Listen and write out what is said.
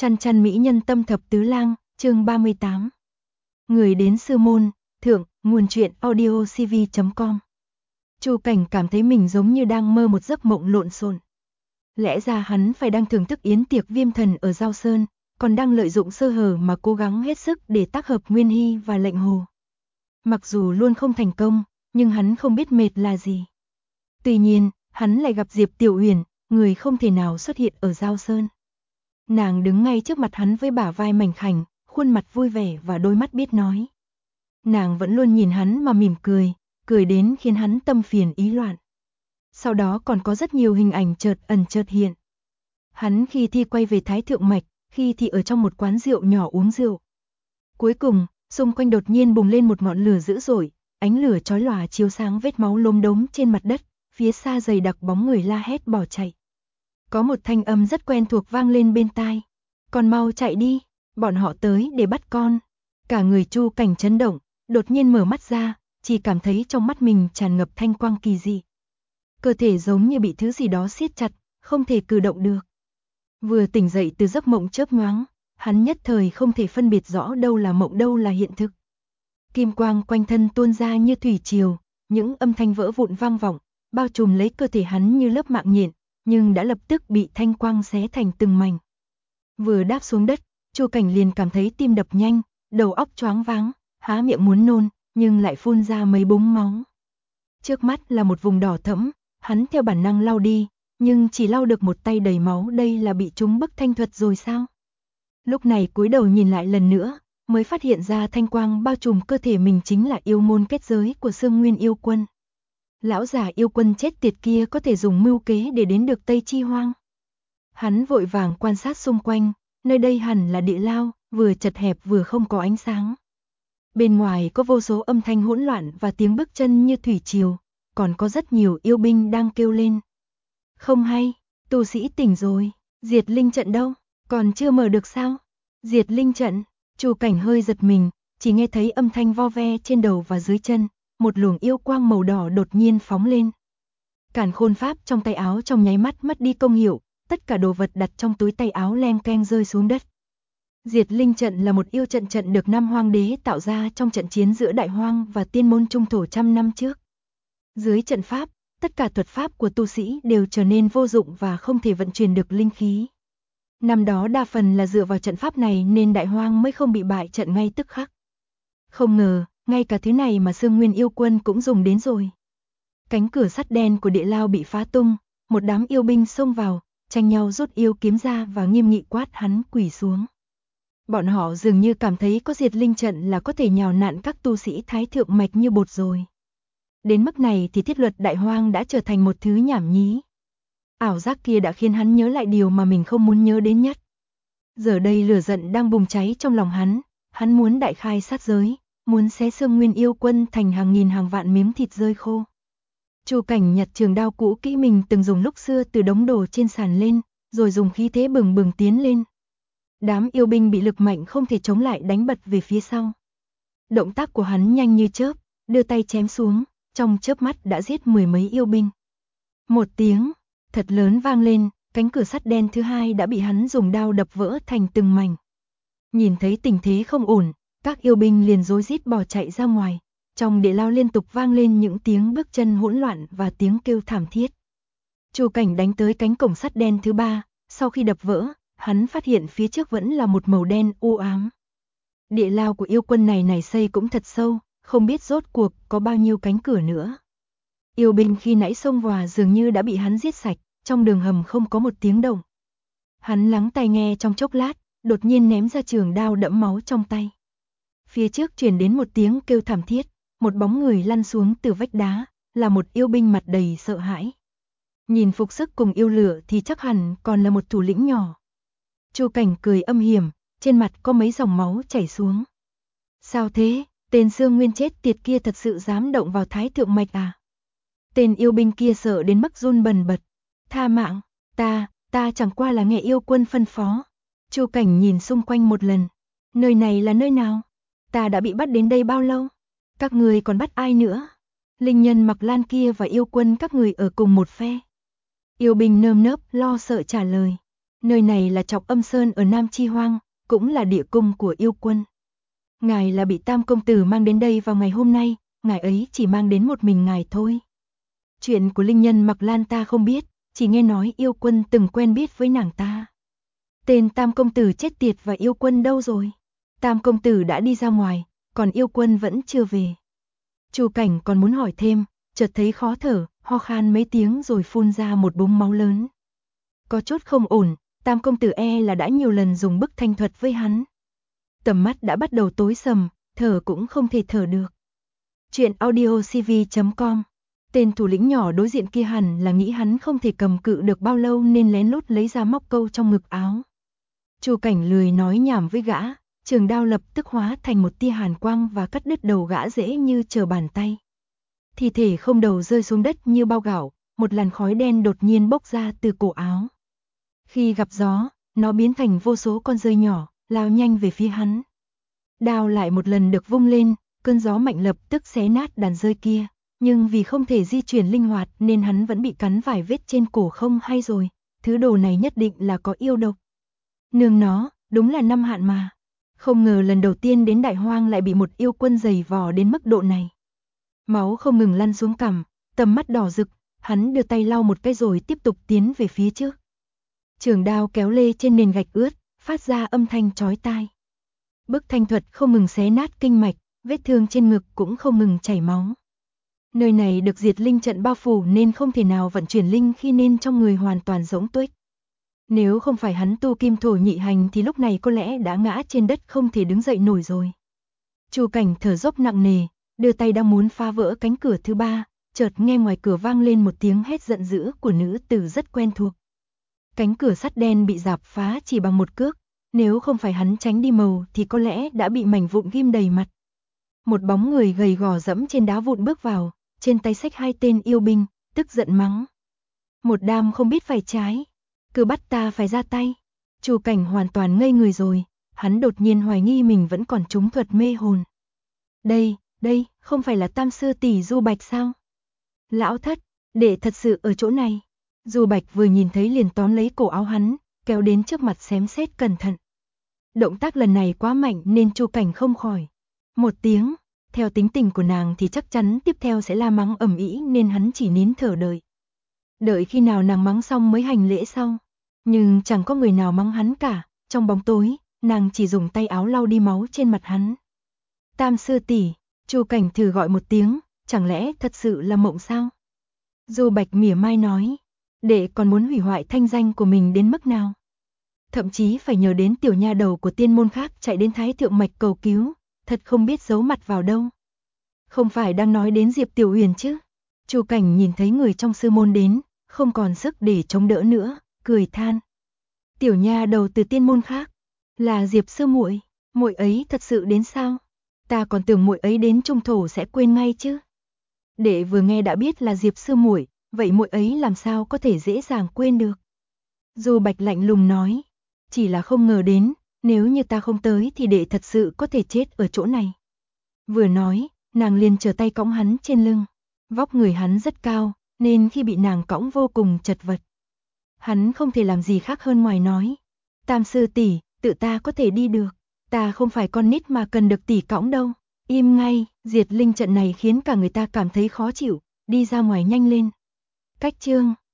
Chăn chăn mỹ nhân tâm thập tứ lang, chương 38. Người đến sư môn, thượng, nguồn truyện audiocv.com. Chu Cảnh cảm thấy mình giống như đang mơ một giấc mộng lộn xộn. Lẽ ra hắn phải đang thưởng thức yến tiệc Viêm Thần ở Giao Sơn, còn đang lợi dụng sơ hở mà cố gắng hết sức để tác hợp Nguyên Hy và Lệnh Hồ. Mặc dù luôn không thành công, nhưng hắn không biết mệt là gì. Tuy nhiên, hắn lại gặp Diệp Tiểu Uyển, người không thể nào xuất hiện ở Giao Sơn. Nàng đứng ngay trước mặt hắn với bả vai mảnh khảnh, khuôn mặt vui vẻ và đôi mắt biết nói. Nàng vẫn luôn nhìn hắn mà mỉm cười, cười đến khiến hắn tâm phiền ý loạn. Sau đó còn có rất nhiều hình ảnh chợt ẩn chợt hiện. Hắn khi thì quay về Thái Thượng Mạch, khi thì ở trong một quán rượu nhỏ uống rượu. Cuối cùng, xung quanh đột nhiên bùng lên một ngọn lửa dữ dội, ánh lửa chói lòa chiếu sáng vết máu lốm đốm trên mặt đất, phía xa dày đặc bóng người la hét bỏ chạy. Có một thanh âm rất quen thuộc vang lên bên tai. Con mau chạy đi, bọn họ tới để bắt con. Cả người Chu Cảnh chấn động, đột nhiên mở mắt ra, chỉ cảm thấy trong mắt mình tràn ngập thanh quang kỳ dị. Cơ thể giống như bị thứ gì đó siết chặt, không thể cử động được. Vừa tỉnh dậy từ giấc mộng chớp nhoáng, hắn nhất thời không thể phân biệt rõ đâu là mộng đâu là hiện thực. Kim quang quanh thân tuôn ra như thủy triều, những âm thanh vỡ vụn vang vọng, bao trùm lấy cơ thể hắn như lớp mạng nhện, nhưng đã lập tức bị thanh quang xé thành từng mảnh. Vừa đáp xuống đất, Chu Cảnh liền cảm thấy tim đập nhanh, đầu óc choáng váng, há miệng muốn nôn, nhưng lại phun ra mấy búng máu. Trước mắt là một vùng đỏ thẫm, hắn theo bản năng lau đi, nhưng chỉ lau được một tay đầy máu, đây là bị trúng bức thanh thuật rồi sao? Lúc này cúi đầu nhìn lại lần nữa, mới phát hiện ra thanh quang bao trùm cơ thể mình chính là yêu môn kết giới của Sương Nguyên yêu quân. Lão già yêu quân chết tiệt kia có thể dùng mưu kế để đến được Tây Chi Hoang. Hắn vội vàng quan sát xung quanh, nơi đây hẳn là địa lao, vừa chật hẹp vừa không có ánh sáng. Bên ngoài có vô số âm thanh hỗn loạn và tiếng bước chân như thủy triều, còn có rất nhiều yêu binh đang kêu lên. Không hay, tu sĩ tỉnh rồi, diệt linh trận đâu, còn chưa mở được sao? Diệt linh trận, Chu Cảnh hơi giật mình, chỉ nghe thấy âm thanh vo ve trên đầu và dưới chân, một luồng yêu quang màu đỏ đột nhiên phóng lên. Càn khôn pháp trong tay áo trong nháy mắt mất đi công hiệu, tất cả đồ vật đặt trong túi tay áo leng keng rơi xuống đất. Diệt linh trận là một yêu trận được Nam Hoang Đế tạo ra trong trận chiến giữa Đại Hoang và Tiên Môn Trung Thổ trăm năm trước. Dưới trận pháp, tất cả thuật pháp của tu sĩ đều trở nên vô dụng và không thể vận chuyển được linh khí. Năm đó đa phần là dựa vào trận pháp này nên Đại Hoang mới không bị bại trận ngay tức khắc. Không ngờ, ngay cả thứ này mà Sương Nguyên yêu quân cũng dùng đến rồi. Cánh cửa sắt đen của địa lao bị phá tung, một đám yêu binh xông vào, tranh nhau rút yêu kiếm ra và nghiêm nghị quát hắn quỳ xuống. Bọn họ dường như cảm thấy có diệt linh trận là có thể nhào nặn các tu sĩ Thái Thượng Mạch như bột rồi. Đến mức này thì thiết luật Đại Hoang đã trở thành một thứ nhảm nhí. Ảo giác kia đã khiến hắn nhớ lại điều mà mình không muốn nhớ đến nhất. Giờ đây lửa giận đang bùng cháy trong lòng hắn muốn đại khai sát giới, muốn xé Sương Nguyên yêu quân thành hàng nghìn hàng vạn miếng thịt rơi khô. Chu Cảnh nhặt trường đao cũ kỹ mình từng dùng lúc xưa từ đống đồ trên sàn lên, rồi dùng khí thế bừng bừng tiến lên. Đám yêu binh bị lực mạnh không thể chống lại đánh bật về phía sau. Động tác của hắn nhanh như chớp, đưa tay chém xuống, trong chớp mắt đã giết mười mấy yêu binh. Một tiếng thật lớn vang lên, cánh cửa sắt đen thứ hai đã bị hắn dùng đao đập vỡ thành từng mảnh. Nhìn thấy tình thế không ổn, các yêu binh liền rối rít bỏ chạy ra ngoài. Trong địa lao liên tục vang lên những tiếng bước chân hỗn loạn và tiếng kêu thảm thiết. Chu Cảnh đánh tới cánh cổng sắt đen thứ ba, sau khi đập vỡ, hắn phát hiện phía trước vẫn là một màu đen u ám. Địa lao của yêu quân này xây cũng thật sâu, không biết rốt cuộc có bao nhiêu cánh cửa nữa. Yêu binh khi nãy xông vào dường như đã bị hắn giết sạch, trong đường hầm không có một tiếng động. Hắn lắng tai nghe trong chốc lát, đột nhiên ném ra trường đao đẫm máu trong tay. Phía trước truyền đến một tiếng kêu thảm thiết, một bóng người lăn xuống từ vách đá, là một yêu binh mặt đầy sợ hãi. Nhìn phục sức cùng yêu lửa thì chắc hẳn còn là một thủ lĩnh nhỏ. Chu Cảnh cười âm hiểm, trên mặt có mấy dòng máu chảy xuống. Sao thế, tên Sương Nguyên chết tiệt kia thật sự dám động vào Thái Thượng Mạch à? Tên yêu binh kia sợ đến mức run bần bật. Tha mạng, ta chẳng qua là nghe yêu quân phân phó. Chu Cảnh nhìn xung quanh một lần. Nơi này là nơi nào? Ta đã bị bắt đến đây bao lâu? Các người còn bắt ai nữa? Linh nhân mặc lan kia và yêu quân các người ở cùng một phe. Yêu binh nơm nớp lo sợ trả lời. Nơi này là Trọng Âm Sơn ở Nam Chi Hoang, cũng là địa cung của yêu quân. Ngài là bị Tam công tử mang đến đây vào ngày hôm nay, ngài ấy chỉ mang đến một mình ngài thôi. Chuyện của linh nhân Mặc Lan ta không biết, chỉ nghe nói yêu quân từng quen biết với nàng ta. Tên Tam công tử chết tiệt và yêu quân đâu rồi? Tam công tử đã đi ra ngoài, còn yêu quân vẫn chưa về. Chu Cảnh còn muốn hỏi thêm, chợt thấy khó thở, ho khan mấy tiếng rồi phun ra một búng máu lớn. Có chút không ổn, Tam công tử là đã nhiều lần dùng bức thanh thuật với hắn. Tầm mắt đã bắt đầu tối sầm, thở cũng không thể thở được. Chuyện audiocv.com. Tên thủ lĩnh nhỏ đối diện kia hẳn là nghĩ hắn không thể cầm cự được bao lâu nên lén lút lấy ra móc câu trong ngực áo. Chu Cảnh lười nói nhảm với gã, trường đao lập tức hóa thành một tia hàn quang và cắt đứt đầu gã dễ như trở bàn tay. Thi thể không đầu rơi xuống đất như bao gạo, một làn khói đen đột nhiên bốc ra từ cổ áo. Khi gặp gió, nó biến thành vô số con dơi nhỏ, lao nhanh về phía hắn. Đao lại một lần được vung lên, cơn gió mạnh lập tức xé nát đàn dơi kia, nhưng vì không thể di chuyển linh hoạt nên hắn vẫn bị cắn vài vết trên cổ. Không hay rồi, thứ đồ này nhất định là có yêu độc. Nương nó, đúng là năm hạn mà. Không ngờ lần đầu tiên đến Đại Hoang lại bị một yêu quân giày vò đến mức độ này. Máu không ngừng lăn xuống cằm, tầm mắt đỏ rực, hắn đưa tay lau một cái rồi tiếp tục tiến về phía trước. Trường đao kéo lê trên nền gạch ướt, phát ra âm thanh chói tai. Bức thanh thuật không ngừng xé nát kinh mạch, vết thương trên ngực cũng không ngừng chảy máu. Nơi này được diệt linh trận bao phủ nên không thể nào vận chuyển linh khi nên trong người hoàn toàn rỗng tuếch. Nếu không phải hắn tu kim thổ nhị hành thì lúc này có lẽ đã ngã trên đất không thể đứng dậy nổi rồi. Chu Cảnh thở dốc nặng nề, đưa tay đang muốn phá vỡ cánh cửa thứ ba, chợt nghe ngoài cửa vang lên một tiếng hét giận dữ của nữ tử rất quen thuộc. Cánh cửa sắt đen bị rạp phá chỉ bằng một cước, nếu không phải hắn tránh đi màu thì có lẽ đã bị mảnh vụn ghim đầy mặt. Một bóng người gầy gò dẫm trên đá vụn bước vào, trên tay xách hai tên yêu binh, tức giận mắng. Một đám không biết phải trái, cứ bắt ta phải ra tay. Chu Cảnh hoàn toàn ngây người rồi, hắn đột nhiên hoài nghi mình vẫn còn trúng thuật mê hồn. Đây, không phải là Tam sư tỷ Du Bạch sao? Lão thất, đệ thật sự ở chỗ này. Du Bạch vừa nhìn thấy liền tóm lấy cổ áo hắn, kéo đến trước mặt xém xét cẩn thận. Động tác lần này quá mạnh nên Chu Cảnh không khỏi. Một tiếng, theo tính tình của nàng thì chắc chắn tiếp theo sẽ la mắng ầm ĩ nên hắn chỉ nín thở đợi. Đợi khi nào nàng mắng xong mới hành lễ sau. Nhưng chẳng có người nào mắng hắn cả, trong bóng tối, nàng chỉ dùng tay áo lau đi máu trên mặt hắn. Tam sư tỷ, Chu Cảnh thử gọi một tiếng, chẳng lẽ thật sự là mộng sao? Du Bạch mỉa mai nói, đệ còn muốn hủy hoại thanh danh của mình đến mức nào? Thậm chí phải nhờ đến tiểu nha đầu của tiên môn khác chạy đến Thái Thượng Mạch cầu cứu, thật không biết giấu mặt vào đâu. Không phải đang nói đến Diệp Tiểu Huyền chứ? Chu Cảnh nhìn thấy người trong sư môn đến, không còn sức để chống đỡ nữa, cười than. Tiểu nha đầu từ tiên môn khác, là Diệp sư muội, muội ấy thật sự đến sao? Ta còn tưởng muội ấy đến trung thổ sẽ quên ngay chứ. Đệ vừa nghe đã biết là Diệp sư muội, vậy muội ấy làm sao có thể dễ dàng quên được? Du Bạch lạnh lùng nói, chỉ là không ngờ đến, nếu như ta không tới thì đệ thật sự có thể chết ở chỗ này. Vừa nói, nàng liền trở tay cõng hắn trên lưng. Vóc người hắn rất cao, nên khi bị nàng cõng vô cùng chật vật. Hắn không thể làm gì khác hơn ngoài nói, Tam sư tỷ, tự ta có thể đi được, ta không phải con nít mà cần được tỷ cõng đâu. Im ngay, diệt linh trận này khiến cả người ta cảm thấy khó chịu, đi ra ngoài nhanh lên. Cách chương